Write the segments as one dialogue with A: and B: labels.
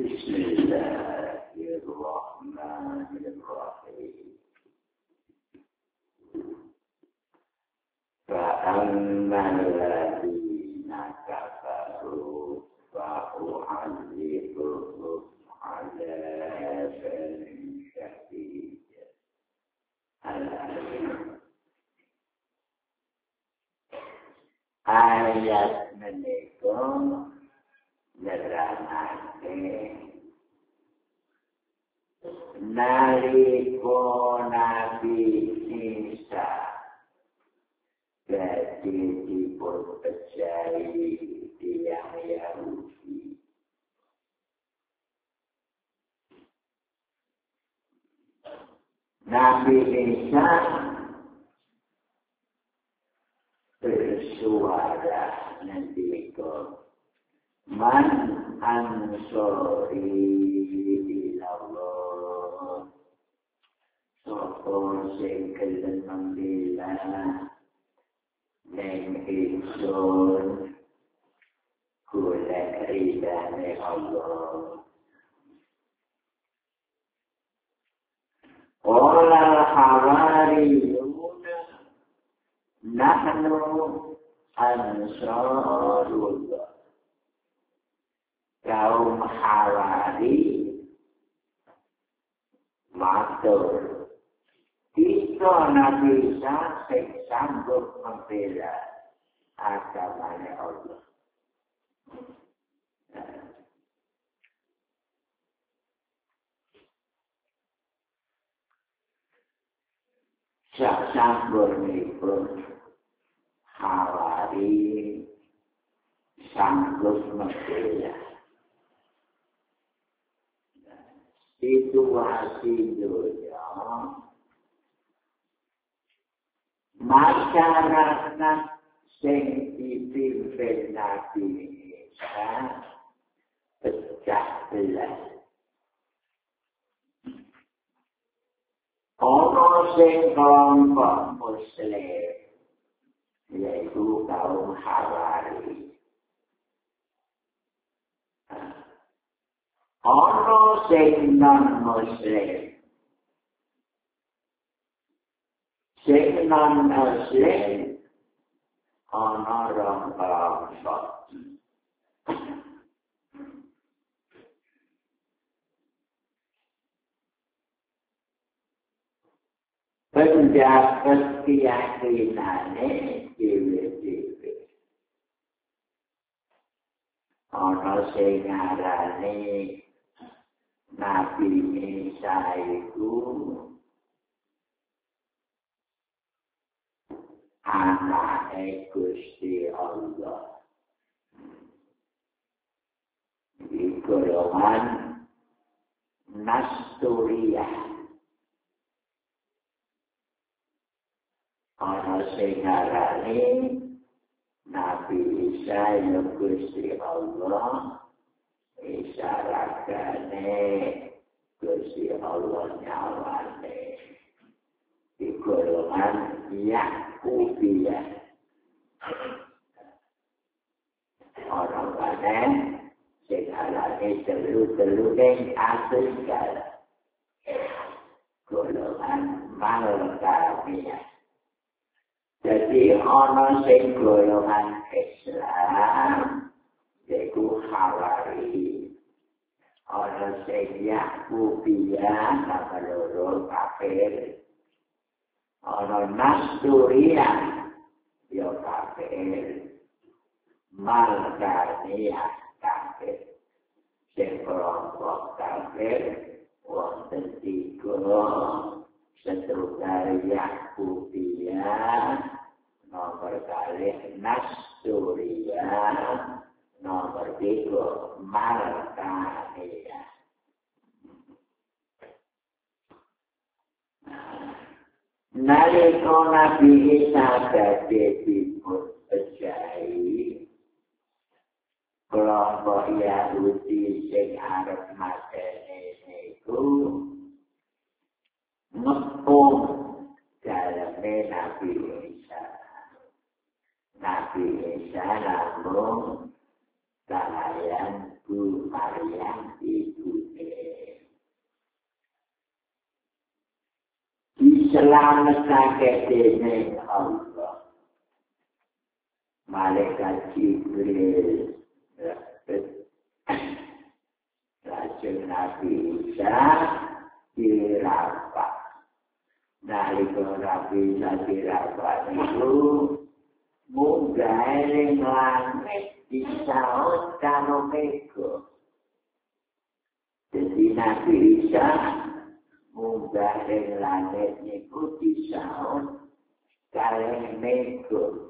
A: بسم الله الرحمن الرحيم فأما الذين كفروا فأعذبهم عذابا شديدا ayat menika nerangake nalika Nabi Isa jadi dipercayai tiang Yahudi. Nabi Isa bersuara ngendika man ansori ilallah sapa sing gelem membela ning ingsun golek ridane Allah. Qala hawariyuna nahnu ansarullah. Kaum Hawari matur kita Nabi Isa sing sanggup membela agamane Allah. Sampurnipun Hawari sanggup membela situasi dunia, masyarakat sing dipimpin Nabi Isa pecah belah. Ono sing kelompok Muslim, yaitu kaum Hawari. Ono sing non-Muslim. Sing non-Muslim, ono rong kelompok. Pendapat keyakinane dewe-dewe. Ono sing ngarani Nabi Isa itu anake Gusti Allah. Di golongan Nasturiyah. Ono sing ngarani Nabi Isa ya Gusti Allah. Isyaratane Gusti Allah nyawane di golongan Yakubiyah. Orang mana sing alane telu-telu ning Afrika. Golongan Malkamiyah. Jadi ana sing golongan Islam yaitu Hawari, ana sing Yakubiyah nama loro kafir, ana Nasturiyah ya kafir, Malkaniyah kafir. Sing kelompok kafir wonten tiga, setunggal Yakubiyah, nomor kalih Nasturiyah, nomor 3 Malkaniyah. Nalika Nabi Isa badhe dipunpejahi kelompok Yahudi sing arep mateni niku ngepung daleme Nabi Isa. Nabi Isa namung kalian Bu Maryam ibu diselamatake dening Allah. Malaikat Jibril Lajeng Nabi Isa dirapat. Nalika Nabi Isa dirapat itu munggah ing langit disaut karo mega. Jadi Nabi Isa munggah ing langit niku disaut kalih mega.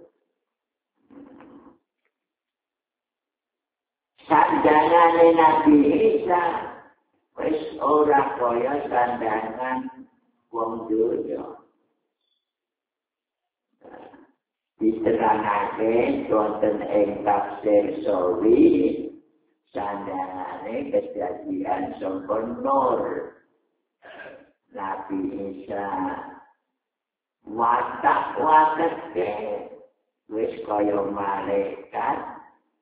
A: Sandangane Nabi Isa wis ora kaya sandangan wong donya. Diterangake wonten ing tafsir Sawi sandangane kejadian sempurna. Nabi Isa watak-watake wis kaya malaikat.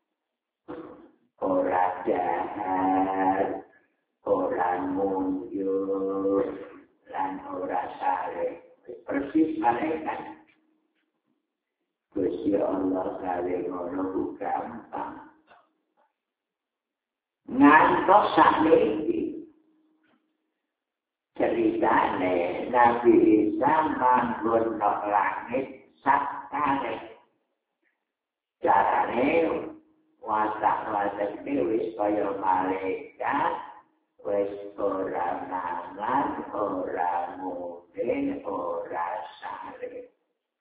A: Ora jahat, ora mundur, lan ora sare. Persis malaikat. Gusti Allah gawe ngono gampang. Ngantos sakniki ceritane Nabi Isa manggon nang langit sakare. Carane watak-watak wis kaya malaikat, wis ora mangan, ora mudeng, ora sare.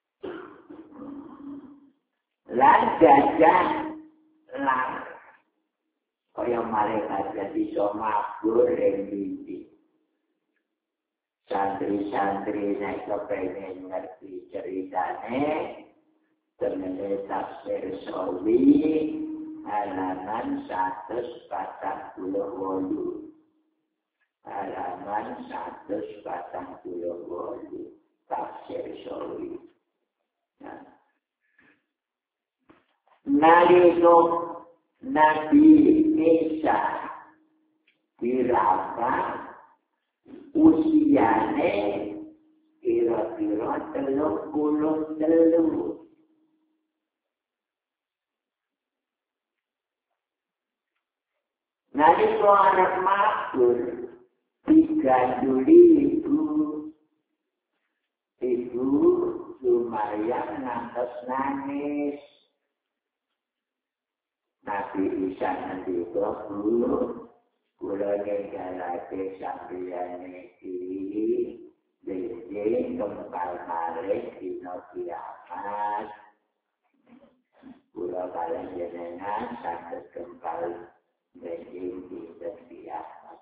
A: Lan gajah lan kaya malaikat jadi iso mabur ing mimpi. Santri-santri nek kepengin ngerti ceritane temene tafsir Sawi halaman 148. Halaman 148 tafsir Sawi. Nalika Nabi Isa dirapat usiane kira-kira 33. Nalika anak makmur diganduli ibu lumayan ngantos nangis. Nabi Isa ngendika kula ninggalake sampeyan iki dene kembal malih dina kiamat. Kula kalih jenengan saged kembal menjing dina kiamat.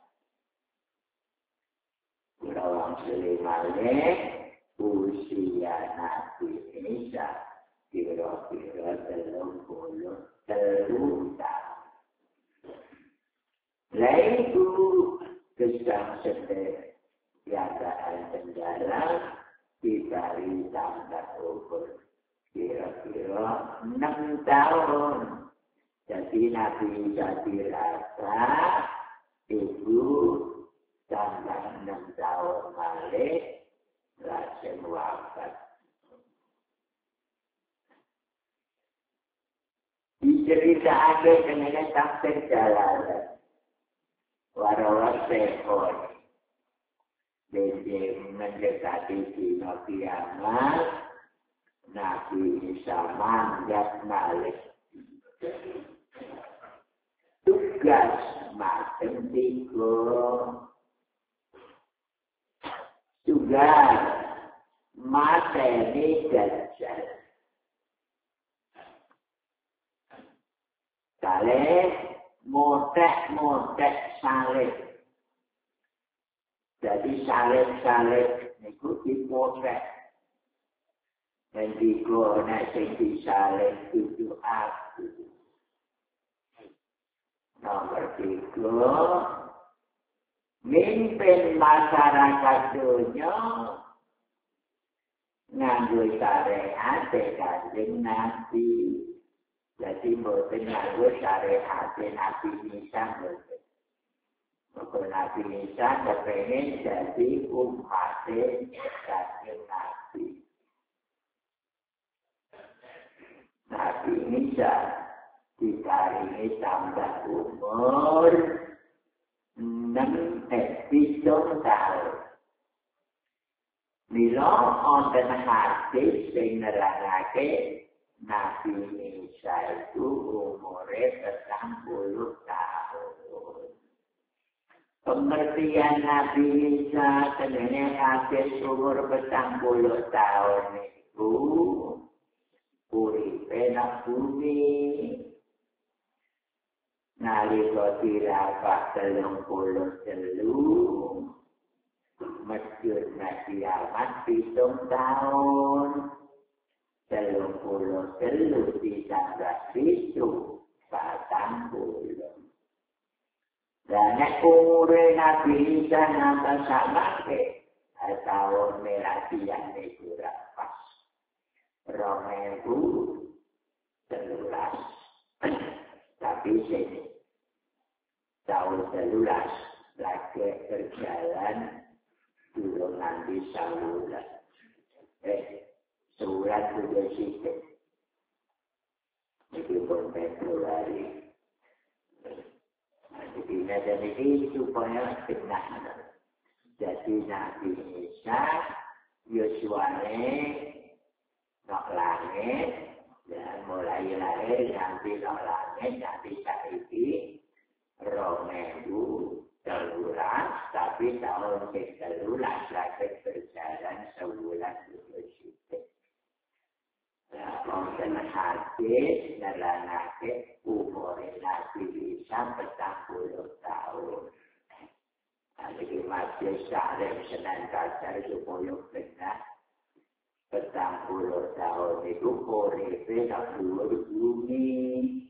A: Kula wangsuli malih usia Nabi Isa kira-kira 33 tahun. Lalu kesang sedih keadaan penjara diberi tangga umur kira-kira 6 tahun. Jadi Nabi Isa dirasa ibu tambah 6 tahun balik langsung wafat. Diceritakan dengan tafsir Jalalan. Warawat sekor. Jadi mendekati dina kiamat, Nabi Isa mandat balik. Tugas macam tiga. Tugas materi Dajjal. Saleh motek saleh. Jadi saleh niku dipotek. Mendiko nek sing disaleh kudu aku. Nomor 3, mimpin masyarakat dunia nganggo syariat Kanjeng Nabi. Jadi mboten nganggo syariat Nabi Isa mboten. Nabi Isa kepengen jadi umatnya Kanjeng Nabi. Nabi Isa dikaringi tambah umur 7 tahun. Mila wonten hadis sing nerangake Nabi Isa itu umure 30 tahun. Pengertian Nabi Isa tenene hadis umur 40 tahun itu uripe nang bumi nalika dirabak 33 masjid Nabi Ahmad 7 tahun 33 ditambah 7 40. Dan umure Nabi Isa nambah sama ke tahun merasian itu pas 2013. Tapi sini tahun 13 lagi berjalan dulu nanti saluran. Surat sudah sikit. Itu pun Februari. Jadi dan ini supaya benar. Jadi Nabi Isa Yosuane nak langit dan mulai lahir nanti nak langit nanti saiki 2013 tapi tahun 13 lagi berjalan sebulan sedikit. Wonten hadis nerangake umur Nabi Isa 40 tahun. Jadi masih saling Senin Kasar supaya benar 40 tahun itu uripe sak dhuwur bumi.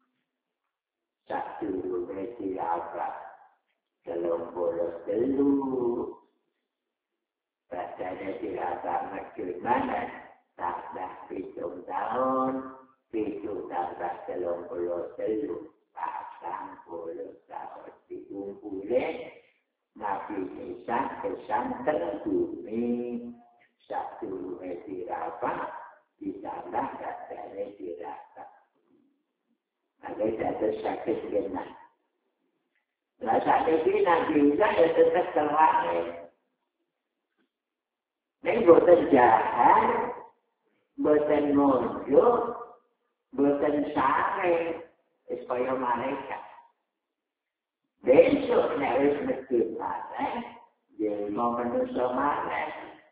A: Sak dhuwure dirabak 33. Padahal dirabak masjid mana? Tambah 7 tahun, 7 tambah 33, 40 tahun. Dikumpulin Nabi Isa kesanten bumi. Satu dirabak, ditambah katanya dirabak. Ada satu sakit genah. Nah saat ini Nabi Isa ya tetap terlangit. Ini bukan jahat, bukan munjuk, bukan sare, supaya mereka. Besok harus mesti mana, jadi mau manusia mana.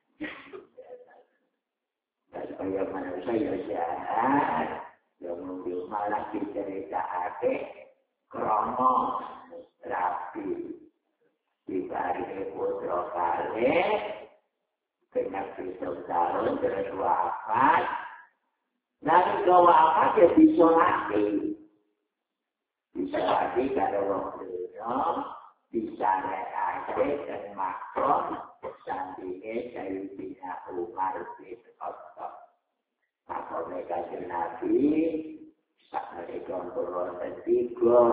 A: Supaya manusia ya jahat, yang munjuk malah diceritakan, kromo, rapi, dibari putra kali, kena 7 tahun terus wafat. Nanti kalau wafat ya disolati. Disolati kalau waktunya bisa naik dan makron sampai Sayyidina Umar bin Khattab. Maka mereka Nabi saat mereka turun ketiga.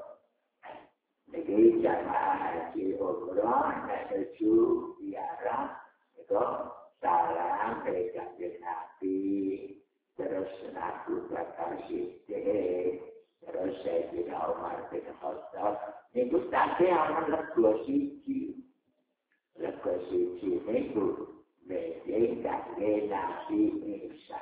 A: Jadi jamaah haji umrah dan tuju ziarah itu salam dari Kanjeng Nabi, terus Nabi Bakar Siddiq, terus Sayyidina Umar bin Khattab. Itu tadi aman lego siji itu beda Kanjeng Nabi Isa.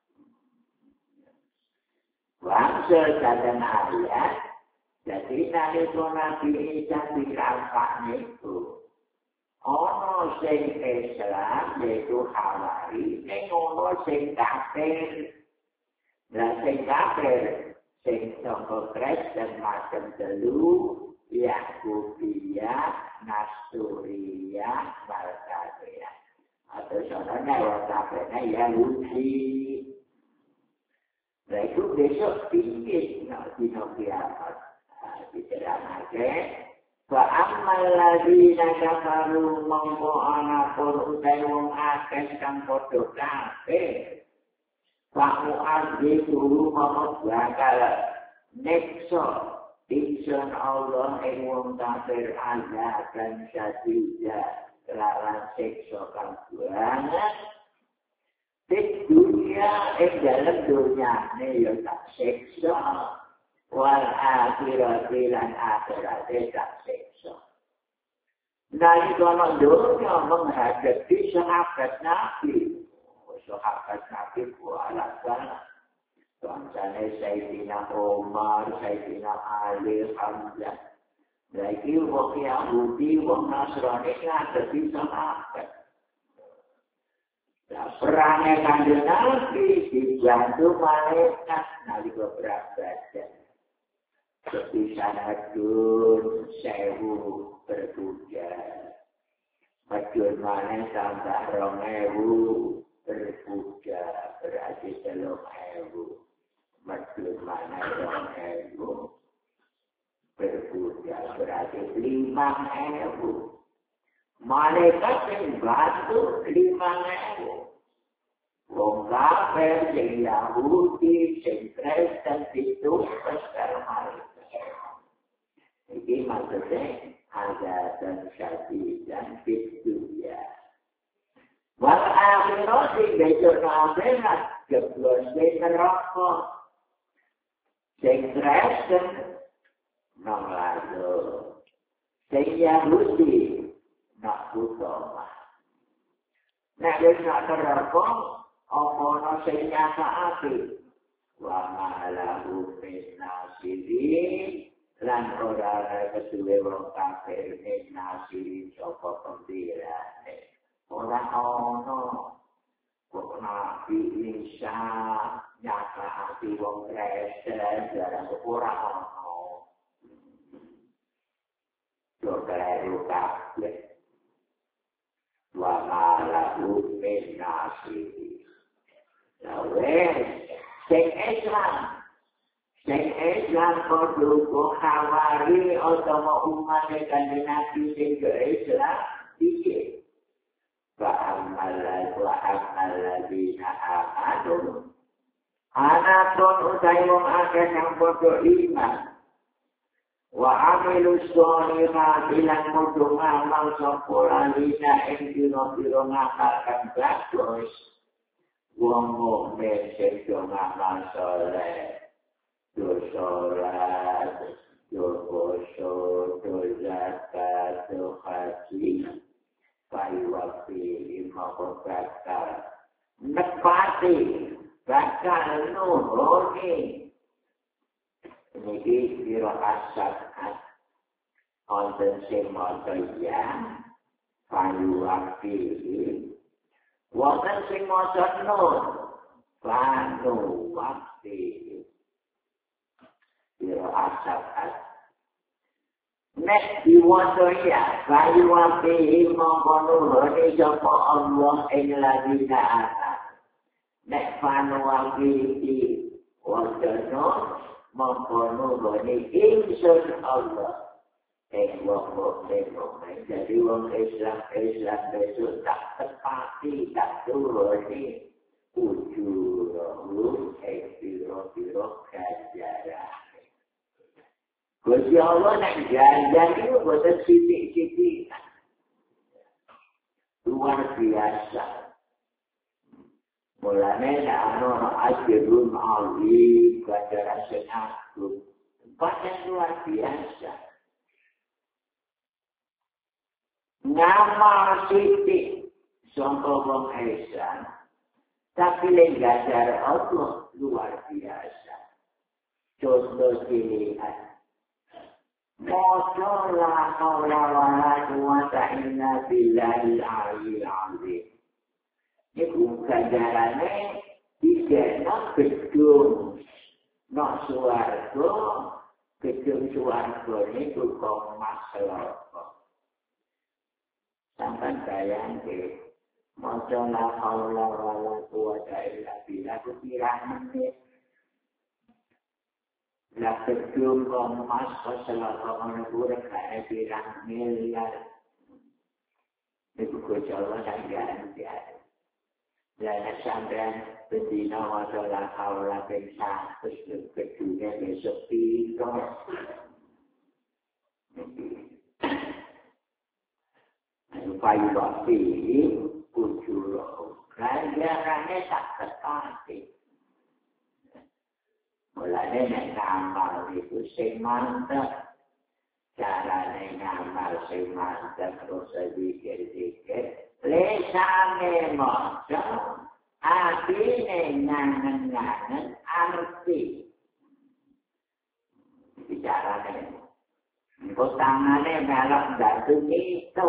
A: Wangsul dan ayat, jadi nalika Nabi Isa dirabak niku. Ono sing Islam yaitu Hawari, ning ono sing kafir. Lah sing kafir, sing sangka Kristen macam telu, Yahudiyah, Nasturiyah, Balkadiyah. Atau soalnya orang kafirnya Yahudi. Nah itu besok tinggi dino kiamat. Diterangake. Wa ammal ladzina kafaru mongko ana pun utai wong akeh kang padha kafir. Wa mu'adzibu mongko bakal nekso Insun Allah ing wong kafir azaban syadida kelawan siksa kang banget. Di dunia ing dalam dunyane ya tak siksa. Wal akhirati lan akhirate tak siksa. Nalika dunya menghadapi sahabat Nabi. Sahabat Nabi kualasan. Kancane Sayyidina Umar, Sayyidina Ali, Hamzah. Lagi wong Yahudi, wong Nasrani ngadepi sahabat. Perangnya Kanjeng Nabi dibantu malaikat nalika perang Badar. Sepisanadun sewu berbujar. Madun maneh tambah 2000 berbujar berarti 3000. Madun maneh 2000 berbujar berarti 5000. Malaikat yang bantu 5000. Wong kafir, sing Yahudi, sing Kristen itu besar malaikat. Ini maksudnya ada dan syadid dan fituya. Wal akhirat sing besok akhirat jeblos sing neraka. Sing Kristen nang lalu. Sing Yahudi nak utama. Nek wis nak neraka apa ana sing nyatake wa malahu min nasirin lan ora ana kesuwe wong kafir min nasirin sapa pembelane ora ana kok nabi Isa nyatake wong Kristen jarang ora ana yo karo kabeh wa malahu min nasirin. Sing Islam kudu hawari utama umat Kanjeng Nabi sing Islam iki. Wa amal ladzina amanu. Anatun utai wong akeh kang padha iman. Wa amilus sholihati lan padha ngamal sapa lalina ing pira-pira ngamalkan bagus. Wong mukmin sing ngamal saleh, sholat, puasa, zakat, haji, payuwapi, bakal nepati, bakal nuruni. Ini biro asal onten sing maca ya, payuwapi. Wonten sing maca nur, panu wakti. Biro asal nek diwaca ya, bayu wapi mongko nurune sapa Allah ing ladina ana. Nek panu wapi waca nur, mongko nurune ingsun Allah. Wong mukmin jadi wong Islam besok tak tepati tak turuni ujur biro ganjaran. Gusti Allah nak ganjar itu bukan titik-titik luar biasa. Mulanya ana ajrun ali ganjaran senaku tempat yang luar biasa. Nama siti contoh wong Islam tapi lenggajar Allah luar biasa. Contoh pilihan Mojo la haula wala quwwata illa billahil aliyyil azim. Iku ganjarane dikena gedung nok swarga, gedung swarga niku kok masalah. Sampai bayangke, mojo la haula wala quwwata illa billah pirang menit. La gedung emas keselatan negara kaya pirang miliar. Itu kejalan dan gantian. Dan sampai bendina masalah haula pengsa, terus gedungnya besok pintu. Fayuwati ujuro ganjarane tak ketati. Mulane nek ngamal itu sing mantep. Carane ngamal sing mantep terus dikir-dikir. Lesane maca, atine ngangen-ngangen arti. Bicarane. Engko tangane melok dadu itu.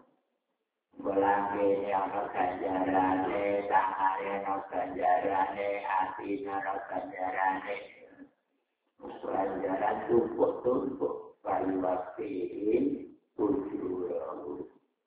A: Bolane ana ganjarane, tangane ana ganjarane, atine ana ganjarane. Ganjaran tumpuk-tumpuk Fayuwatiin ujuro.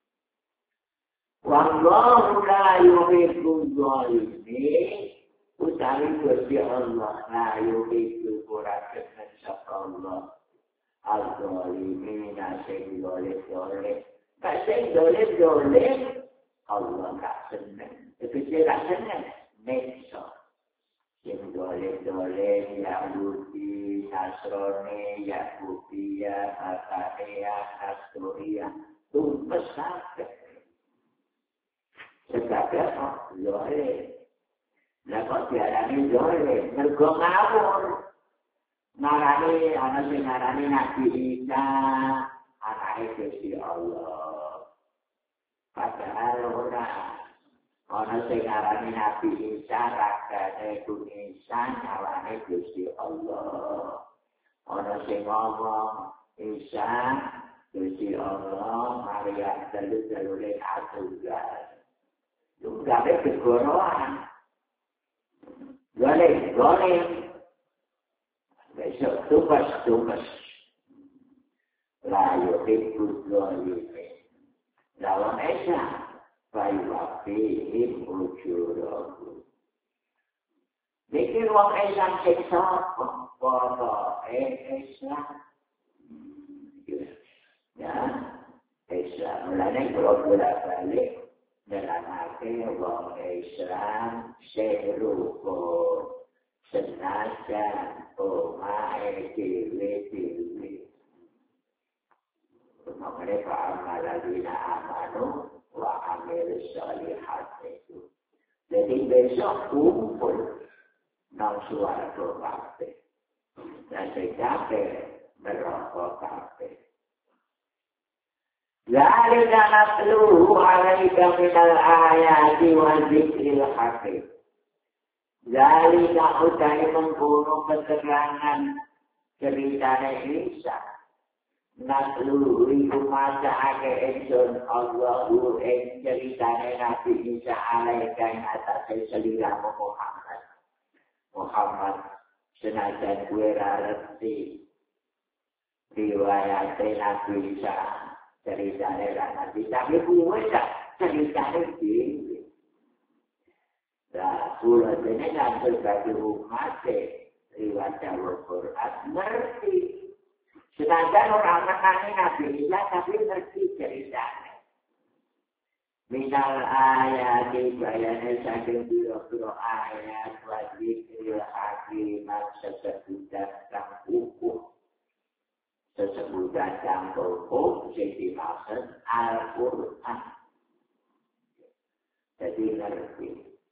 A: Wallahu la yuhibbu zalimin. Utawi Gusti Allah la yuhibbu ora seneng sapa Allah. Al-zalimin sing dolim-dolim. Sing dolim-dolim Allah gak seneng. Itu tidak seneng. Nekso. Sing dolim-dolim Yahudi, Nasrani, Yahudiyah, Bakariyah, Nasturiyah. Tumpes sakit. Sekadar dolim. Lah kok diarani dolim? Mergo ngawur. Narani, ana sing narani Nabi Isa, anake Gusti Allah. Padahal ora. Ana sing narani Nabi Isa, ragane Gusti Isa, nyawane Gusti Allah. Ana sing ngomong Isa, Gusti Allah, Maria dalil-dalile Tunggal. Tunggal kegoroan. Golek. Besok tugas. La yuhibbu zalimin. Lawan Esa, Fayuwatiin ujuro. Dikir wong Esa sing sapa? Para Esa. Ya, Esa. Mulane bolak-balik nerangake wong Islam serupa senajan omahe dhewe-dhewe. Makanya fa'amaladina amanu wa amil sholihat itu. Jadi besok kumpul nang suarga kabeh. Dan kabeh neraka kabeh. Zalika natluhu 'alaika minal ayati wa dzikril hakim. Zalika utai mengkono keterangan ceritane Isa. Natluhu iku macake ingsun Allahu ing ceritane Nabi Isa 'alaika ing atase seliramu Muhammad. Muhammad senajan kuwi ra ngerti riwayat Nabi Isa ceritane Nabi tapi kuwi tak ceritane dhewe. Nah, kula jenengan sebagai umat riwayat Al-Quran ngerti. Sedangkan orang mengenai Nabi Isa tapi ngerti ceritanya. Minal ayat bayane saking biro-biro ayat wajib hakiman sesebutan kang hukum. Sesebutan kang hukum sing dimaksud Al-Quran. Jadi ngerti.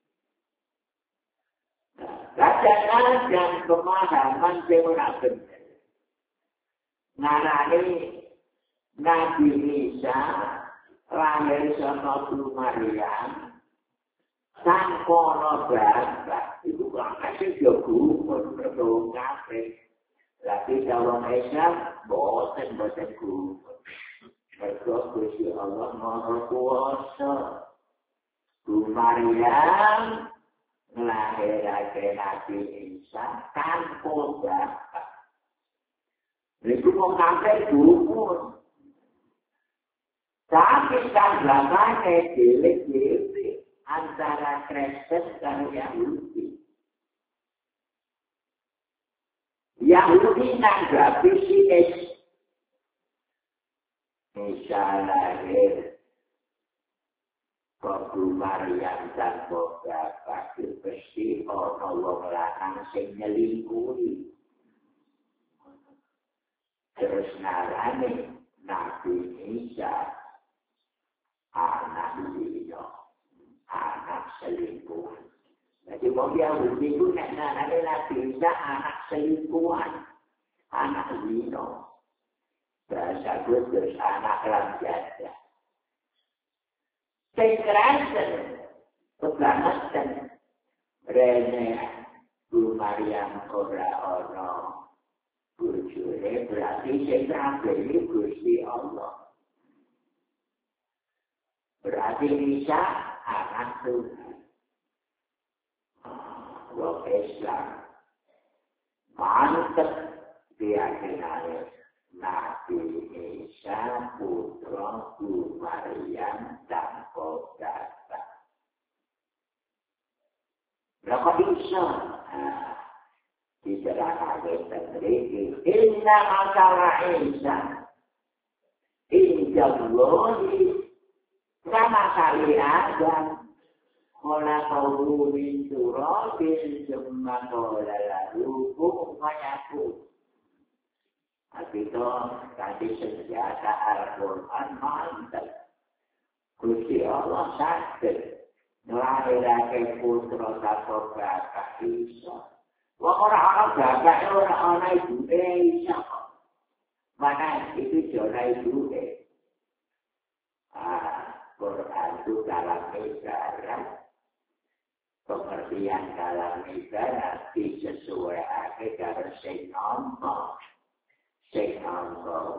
A: Kadang-kadang pemahaman yang ora bener. Ngarani Nabi Isa lahir saka Maryam tanpa bapak. Iku kok kasih yo gumun mergo kabeh. Lagi kalau Islam boten gumun. Mergo Gusti Allah Maha Kuwasa. Maryam nglahirake Nabi Isa tanpa bapak. Itu mau sampai gumun. Tapi kan belakangnya delik-delik antara Kristen dan Yahudi. Yahudi nanggapi si Isa lahir kok Maryam dan bapak itu pasti orang wong lanang sing nyelingkuhi. Terus ngarani Nabi Isa anak zina, anak selingkuhan. Jadi orang Yahudi itu nak Nabi Isa anak selingkuhan, anak zina. Bahasa Kudus anak lamjada. Sekerasan, kebangetan, rene Bu Maryam ora ana bojone berarti sing terakhir Gusti Allah. Berarti Isa anak Tuhan. Wong Islam mantep keyakinane Nabi Isa putra Bu Maryam tanpa data. Berapa Isa? Dicerahkan sendiri. Inna masalah Isa. Inja Allahi. Sama kali Adam. Kola kau min turabin summa kola lalu mayaku. Itu tadi senjata Al-Quran mantap. Gusti Allah sakit. Melahirkan putra atau bapak Isa. Wah orang-orang bapak orang-orang ibu Isa. Mana itu jodoh ibu Quran itu dalam ibarat. Pengertian dalam ibarat disesuaikan dengan sing nampa. Sing nampa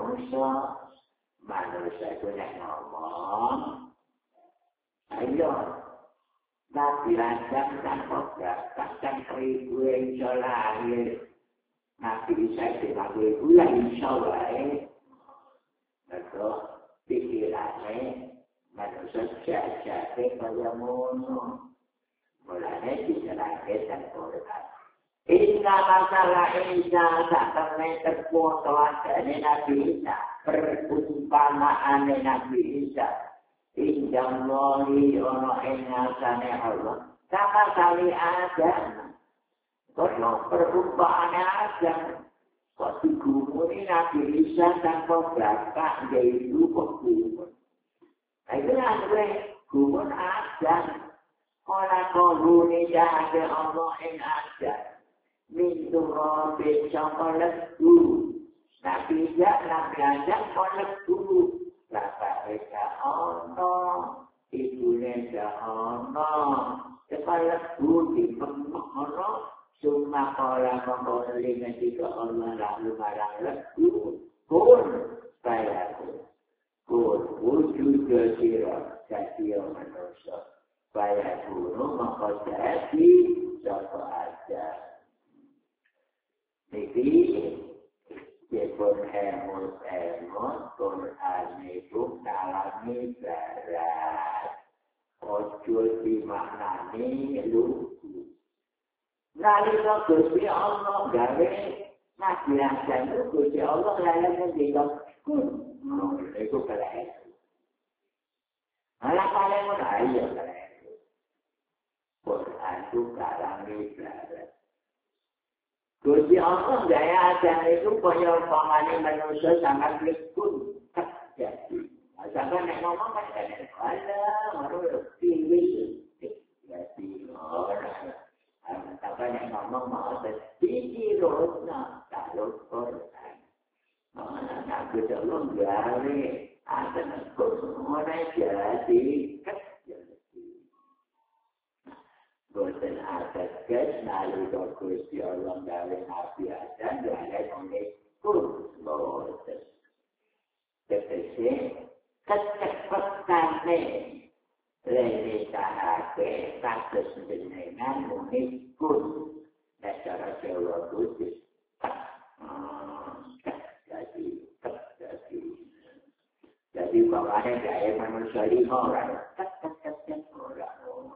A: manusia itu yang ngomong. Ayo, Nabi Adam tanpa bahkan 1000 insya lahir. Nabi Isa itu 50 bulan insya Allah. Betul, pikirannya manusia jajah kaya mono. Mulanya diserahkan Quran. Inna masalah Isa sampai terkuatuan dari Nabi Isa. Perumpamaan Nabi Isa. Injam Allahi ono ingatane Allah. Sama kali Adam. Kalau perumpamaan Adam. Kok digumuni Nabi Isa tanpa bapak. Yaitu penggumun. Nah itu yang gumun Adam. Orang kau ni jaga Allah yang ada. Mintu robin sama lesu. Nabi Adam lesu. Bapak mereka Allah. Ibunya Allah. Lepas lesu di Allah. Cuma orang mengkoling ketika Allah lalu barang lesu. Pun saya pun. Wujud kesirah. Jadi manusia. Supaya guru mengkodasi siapa aja. Jadi, jepun emut, Quran itu dalami barat. Ojul dimaknani lugu. Nalika Gusti Allah gawe Nabi Adam itu Gusti Allah lalu menjadikan itu kalian. Malah kalian pun ayo kalian. Quran itu kalang ibarat. Gusti Allah gaya ajan itu punya umpamanya manusia sangat lekun terjadi. Sampai nak ngomong kan ada baru tinggi jadi orang. Sampai nak ngomong mau tinggi rosna kalau Quran. Mana nak kita gawe ada nak orang jadi boten atas kes nalika Gusti Allah gawe Nabi Adam gawe mengikut boten. Tegese kecepatane renitahake kados jenengan mengikut cara Jawa Kudus. Jadi bapaknya gawe manusia 5 orang. Orang.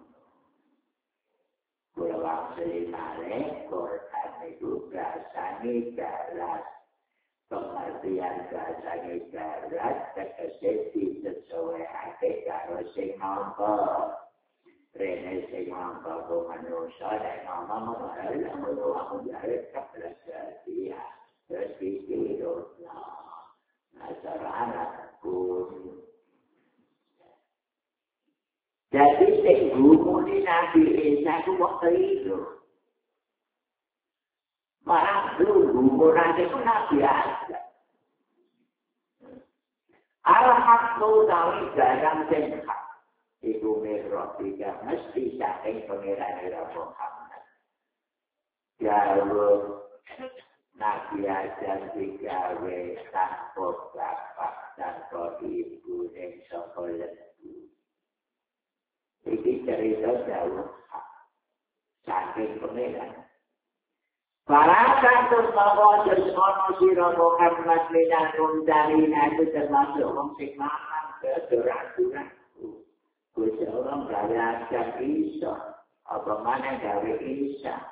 A: Pulau Selimane, Quran itu bahasanya jelas. Pengertian bahasanya jelas, tegese disesuaikan karo sing nampa. Rene sing nampa ku manusia, dan ngomong aku jare kabeh dia. Terus dikirutna. Nah, cara anakku. Nabi Isa itu waktu itu. Malah dulu, nanti pun Nabi Adam. Al-Hakku tahu barang sengkak. Ibu Merobika mesti saking pengiran Muhammad. Jauh Nabi Adam digawe tanpa bapak, tanpa ibu, dan sekolah. Ini cerita jauh saking pengiran. Para kantor bahwa sesuatu siro Muhammad minanum darina itu termasuk orang sing makan kesurat-suratku. Kusi orang belajar Isa, apa mana dari Isa.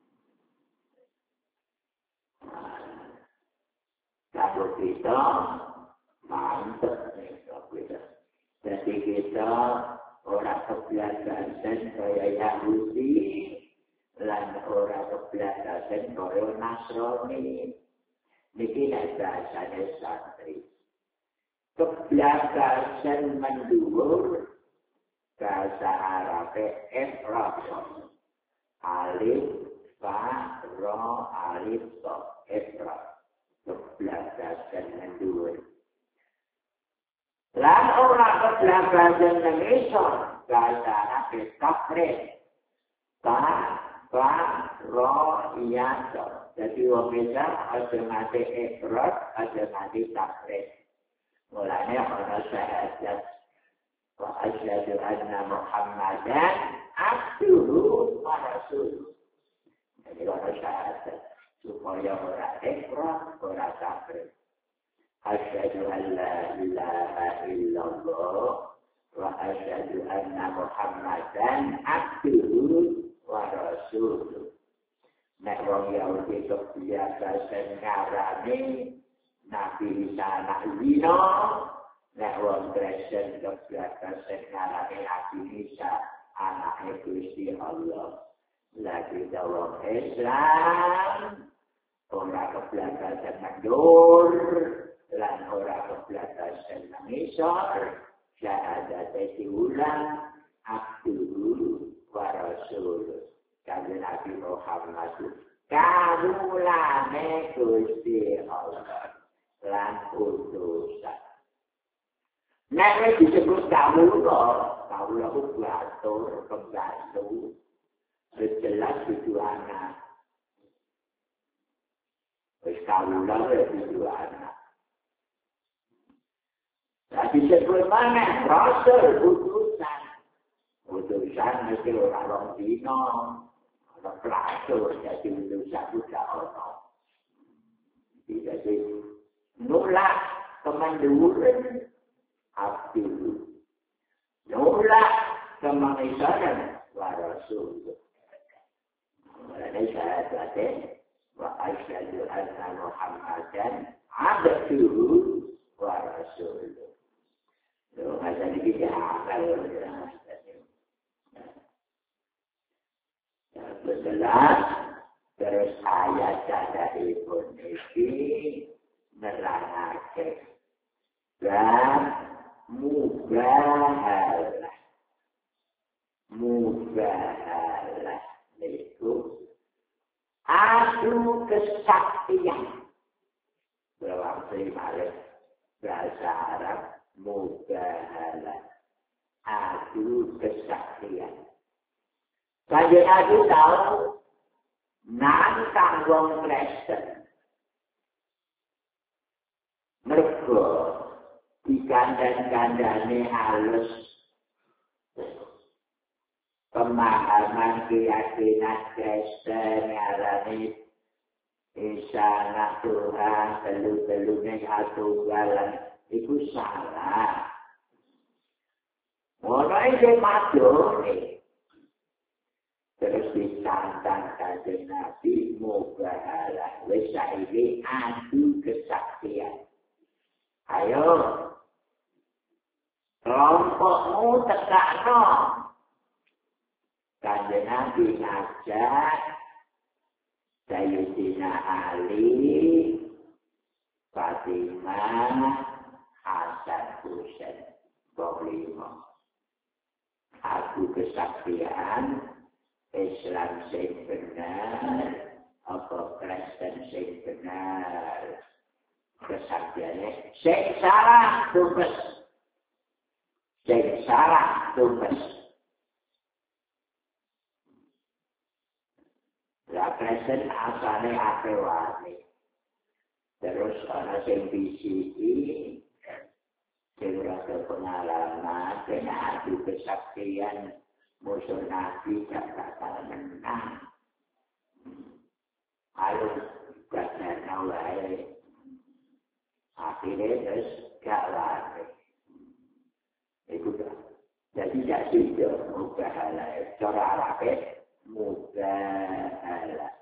A: Kalau kita mantap nih, kita. Jadi kita orang kebelakangan kaya Yahudi. Lan ora kebelakangan kaya Nasrani. Niki bahasane santri. Kebelakangan menduwur bahasa Arab ifrat. Alif, fa, ra, alif, ta, ifrat. Kebelakangan menduwur. Lan ora kebelakangan mengisor bahasa Arab tafrid. Ro, iya, so. Jadi wong Isa ada nanti ifrat, ada nanti tafrid. Mulanya ana syahadat wa asyhadu anna Muhammadan abduhu wa rasuluh. Jadi ana syahadat supaya ora ifrat, ora tafrid. Asyhadu an la ilaha illallah wa asyhadu anna Muhammadan abduhu wa rasuluh. Nek wong Yahudi kebiasa ngarani Nabi Isa anak zina, nek wong Kristen kebiasa ngarani Nabi Isa anak Gusti Allah. Lagi wong Islam ora kebiasa mendur lan ora kebiasa mengisor, syahadat diulang abdul wa rasul. Kanjeng Nabi Muhammad kawulane Gusti Allah lan utusan. Nek disebut kawula itu batur, pembantu. Jelas itu anak. Wis kawula itu anak. Nah disebut mana? Rasul utusan. Utusan mesti orang dino. Pelajar jadi Indonesia juga orang. Jadi nolak kemanduran abdul, nolak kemanisaran warasul. Mulai syahadat wa asyhadu anna Muhammadan abduhu wa rasuluh. Lo ada di jalan jelas terus ayat dari Indonesia nerangake dan mubahalah itu adu kesaktian dalam primaris bahasa Arab mubahalah adu kesaktian. Kanjeng Nabi tahu nantang wong Kristen. Mergo dikandang-kandane halus pemahaman keyakinan Kristen ngarani Isa anak Tuhan telu-telune satunggalan iku salah. Ora iki madone. Terus ditantang Kanjeng Nabi mubahalah wis saiki adu kesaktian. Ayo kelompokmu tekakno. Kanjeng Nabi ngajak Sayyidina Ali, Fatimah, Hasan Husain, 5. adu kesaktian Islam sing benar apa Kristen sing benar kesaktiannya sing salah tumpes lah Kristen asalnya akewani terus ana sing bisiki sing rasa pengalaman kena adu kesaktian musuh Nabi gak bakal menang. Harus gak wae. Akhirnya terus gak lari. Itu dah. Jadi gak sido mubahala. Cara Arabnya mubahala.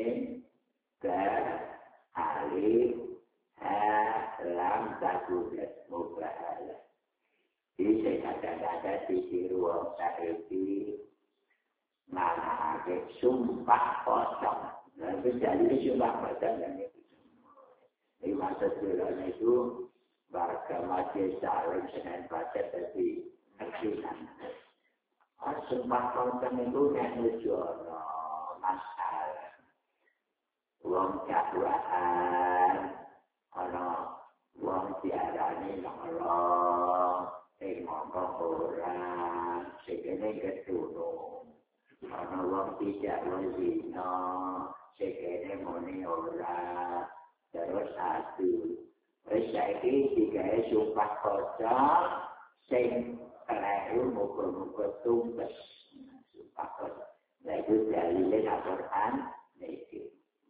A: Alif lam takulat mubahala. Jadi kata-kata di ruang saiki mana ada sumpah kosong. Lalu jadi sumpah kosong dan itu. Di masa sebelumnya itu warga Masjid Salim Senin Pacet tadi ngertikan. Sumpah kosong itu menujono masalah. Uang dakwaan, uang diarani nolong. Ngomong orang, sekene ketulung. Ana wong tidak wazina, sekene muni ora. Terus adu. Wis saiki digawe sumpah kosong, sing kleru muga-muga tumpes. Sumpah kosong. Lah itu dalile Al-Qur'an niki.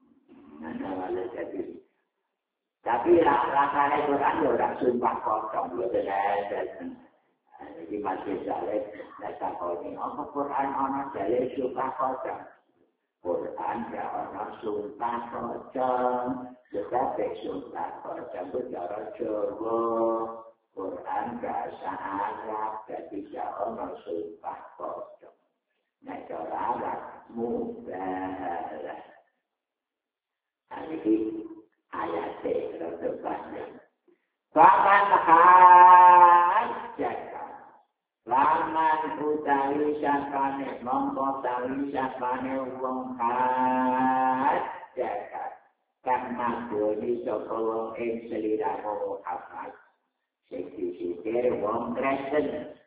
A: Tapi rasanya Quran ya orang sumpah kosong, betul ada. Jadi masih jalur, saya tahu ini, apa Quran orang jalur sumpah kosong? Quran ya orang sumpah kosong, tetapi sumpah kosong itu cara Jawa. Quran bahasa Arab, jadi orang sumpah kosong. Nah, cara Arab mubahalah. Ini ayat terdepannya. Faman hajjaka laman utawi syafane mongko tawi syafane wong hajjaka karena doni sapa wong ing seliramu Muhammad sing disikir wong Kristen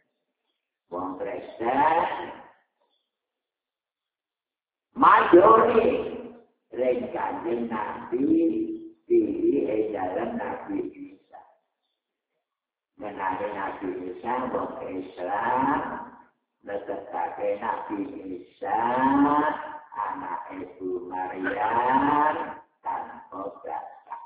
A: majori ring Kanjeng Nabi di dalam Nabi Isa. Menarik Nabi Isa, wong Islam, menetapkan Nabi Isa, anak Ibu Maryam, tanpa dasar.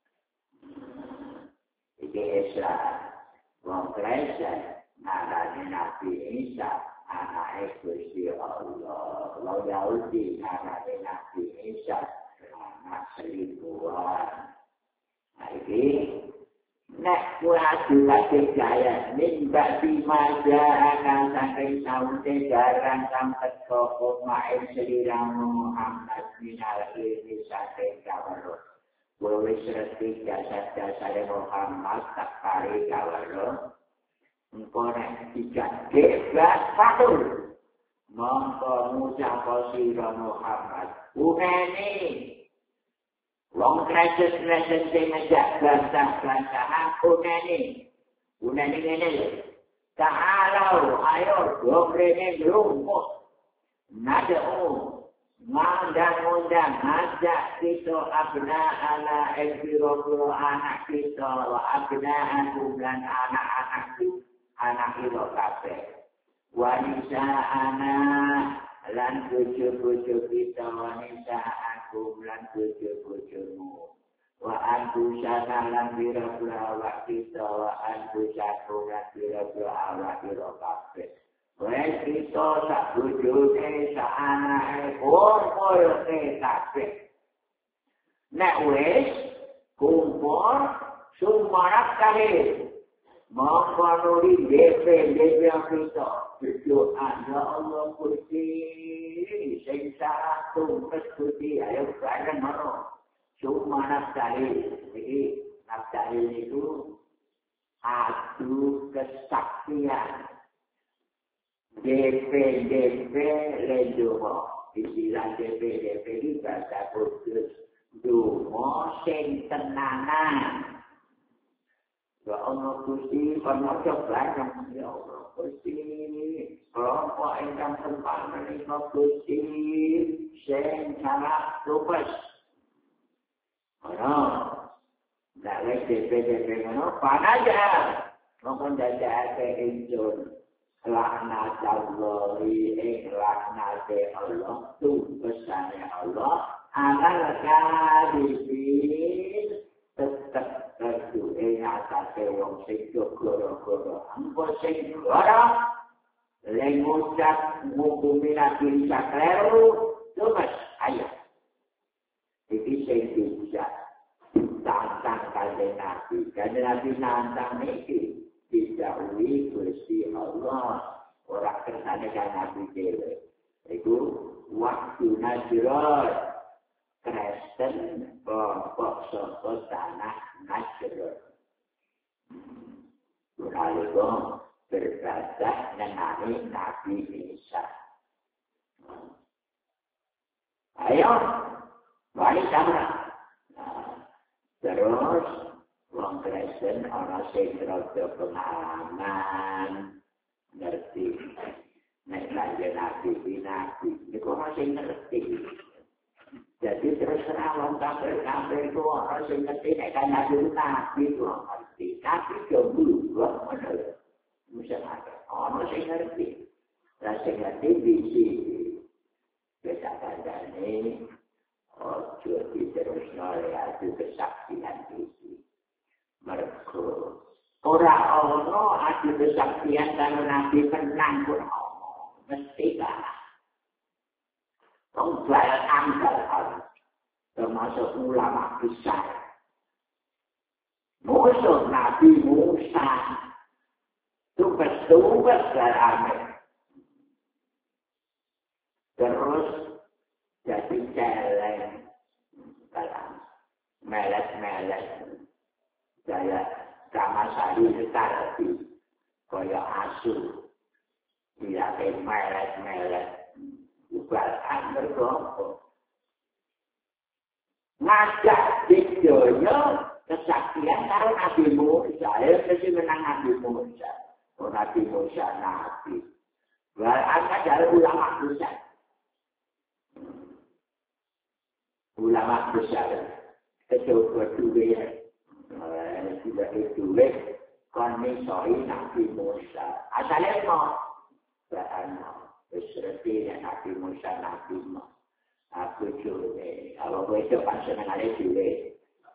A: Ini Islam, wong Kristen, menarik Nabi Isa, anak Gusti Allah. Wong Yahudi, menarik Nabi Isa, anak selingkuhan. Ini, nek kuadu kasih jaya, minta dimaja akan saking saute jarang sampai koko main seliramu Muhammad minal ini saking kawaruh. Wawis reti jasad-jasad Muhammad tak kari kawaruh. Engkau nek tiga geblas fatul. Mongko mucapa sira Muhammad. Uneni. Wong Kristen sing ngejak bantah-bantahan uneni ngene lho. Ta'alau ayo dobrene lumpuh. Nad'u ngundang-undang ngajak kita abna'ana elbiro anak kita wa abna'akum dan anak ira kabeh. Wanita anak lan bojo-bojo kita wanita aku lan bojo-bojomu wa antu sana lan bira-bira awak kita wa antu satu lan bira-bira awak ira kabeh. Wes kita sak bojone sak anake kumpul kabeh. Nek wis kumpul sumarak kabeh. Mongko nuli DP yang kita berdoa ya Allah Gusti sing satu Gusti ayo bareng maro cuma Naftali iki Naftali itu adu kesaktian DP Lendomo. Istilah DP itu bahasa kudus. Dungo sing tenanan. Ya Allah Gusti, kono coba ya Allah Gusti. Kelompok ingkang sempat menika Gusti sing sangat lupus. Ono. Ndak wis DP ngono panaja. Mongkon dadake injur. Laknat Allah, laknat Allah, tugasane Allah, anak kadipin tetap berdua atas wong sing goro-goro, ampun sing goro, lengucap ngukumi nabi sakleru, tugas ayah. Iki sing bisa tantang kanjeng Nabi nantang iki. Dijauhi Gusti Allah ora kersane kan Nabi dhewe iku waktu Najrod Kristen pokok saka tanah Najrod lalu berbadah mengenai Nabi Isa ayo balik sama terus wong Kristen ana sing rada pengalaman ngerti nek kanjeng Nabi niku ana sing ngerti jadi terus wong kafir itu ana sing ngerti nek kanjeng Nabi itu ngerti tapi jomblo ngono mesti ana sing ngerti lah sing ngerti bisi beda kandhane ojo diterusno ya kesaksian bisi mergo ora ono adi kesaktian karo Nabi menang pun mesti kalah. Tonggal anggal termasuk ulama besar. Musuh Nabi Musa tugas-tugas dalamnya. Terus jadi celeng dalam melet-melet. Saya sama sekali sekarang kaya asu tidak melet-melet ubalan bergompo ngajak videonya kesaksian karo Nabi Musa mesti menang Nabi Musa Nabi Musa Nabi berangkat dari ulama besar kecoba duit tidak ditulis kon misoi Nabi Musa. Asalnya mau berano berserti Nabi Musa Nabi mau. Aku curi kalau itu pas senengane duit.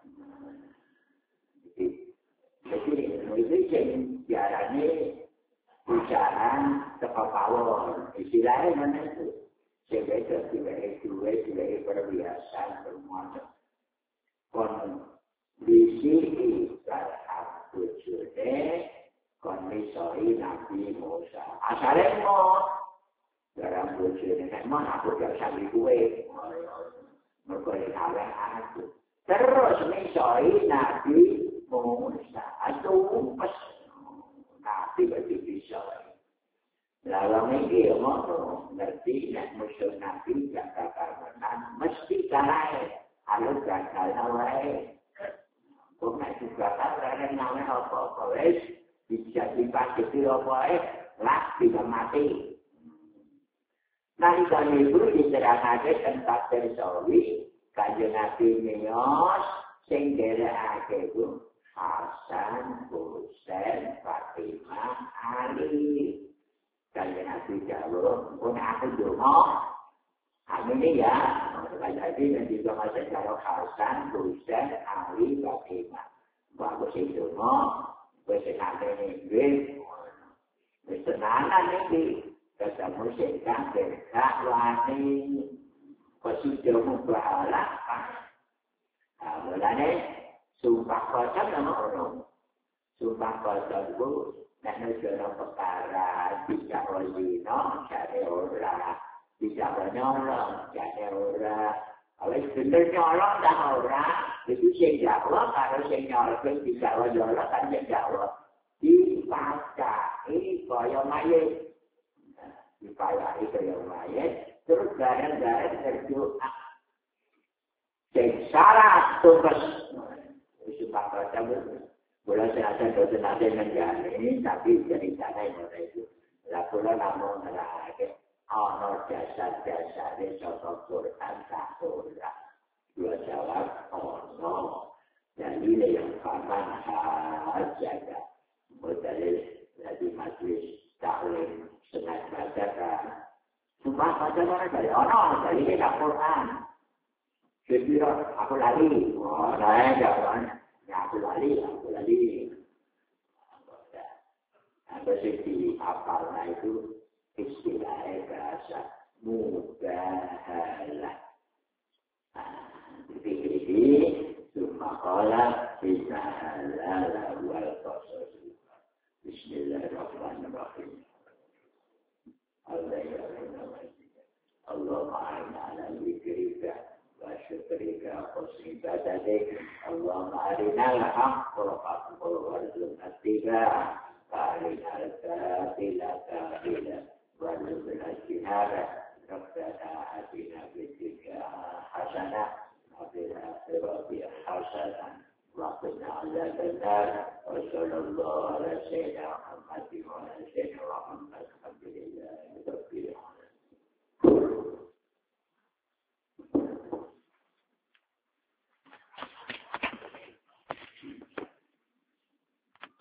A: Jadi itu yang diarani ucapan kepapawon. Istilahnya mana itu? Sebetulnya duit perbiasaan bermuatan. Kon Bisi berhak bujune kondisoi Nabi Musa. Asalnya mau dalam bujune, mau aku gak sambil gue. Mereka kalah aku. Terus misoi Nabi Musa. Aduh, pas Nabi bagi bisoi. Lalu ini mau ngerti nak musuh Nabi yang bakal menang. Mesti kalah. Kalau gagal nawai. Kena juga kan namanya apa-apa wis bisa dipakiti apa lah tidak mati. Nalika niku diserahake tempat tersawi kanjeng Nabi Mios sing nderekake ku Hasan, Husain, Fatimah, Ali. Kanjeng Nabi jawab, pun aku donga. Ini ya, jadi nanti juga masih kalau Hasan, Husain, Ali, Fatimah. Bagus itu mau, bersenang ini, bersenangan ini, ketemu sekarang berkakwani, positif membahala. Nah, mulanya sumpah kocok sama orang, sumpah kocok itu, nanti jodoh perkara tidak olino, cari orang. Bisa menyolong, jadi orang. Kalau benar nyolong dah orang, itu saya jawab. Kalau saya nyolong, bisa menyolong kan saya jawab. Dipacai kaya mayat. dipayahi ke yang lain, terus bareng-bareng berdoa. Syarat tugas Sumpah baca boleh senada menjalani, tapi jadi sana yang itu. Lakulah namun ngerake, ono jasa-jasa ini sosok Quran tak boleh. Dua jawab, ono. Jadi yang paman saja. Modalnya dari majlis taklim sengaja baca kan. Sumpah baca mana dari ono, dari kita Quran. Jadi aku lari, naik jalan. Ya aku lari. Ada segi apalnya itu istilahnya bahasa mubahalah. Dipikir cuma kalau bisa halal wal qasas. Bismillahirrahmanirrahim. Allah ma'ana likrika. وشكرك وحسن عبادتك اللهم أرنا الحق والحق وارزقنا اتباعه وأرنا الباطل باطلا وارزقنا اجتنابه ربنا آتنا في الدنيا حسنة وفي الآخرة حسنة وقنا عذاب النار وصلى الله على سيدنا محمد وعلى سيدنا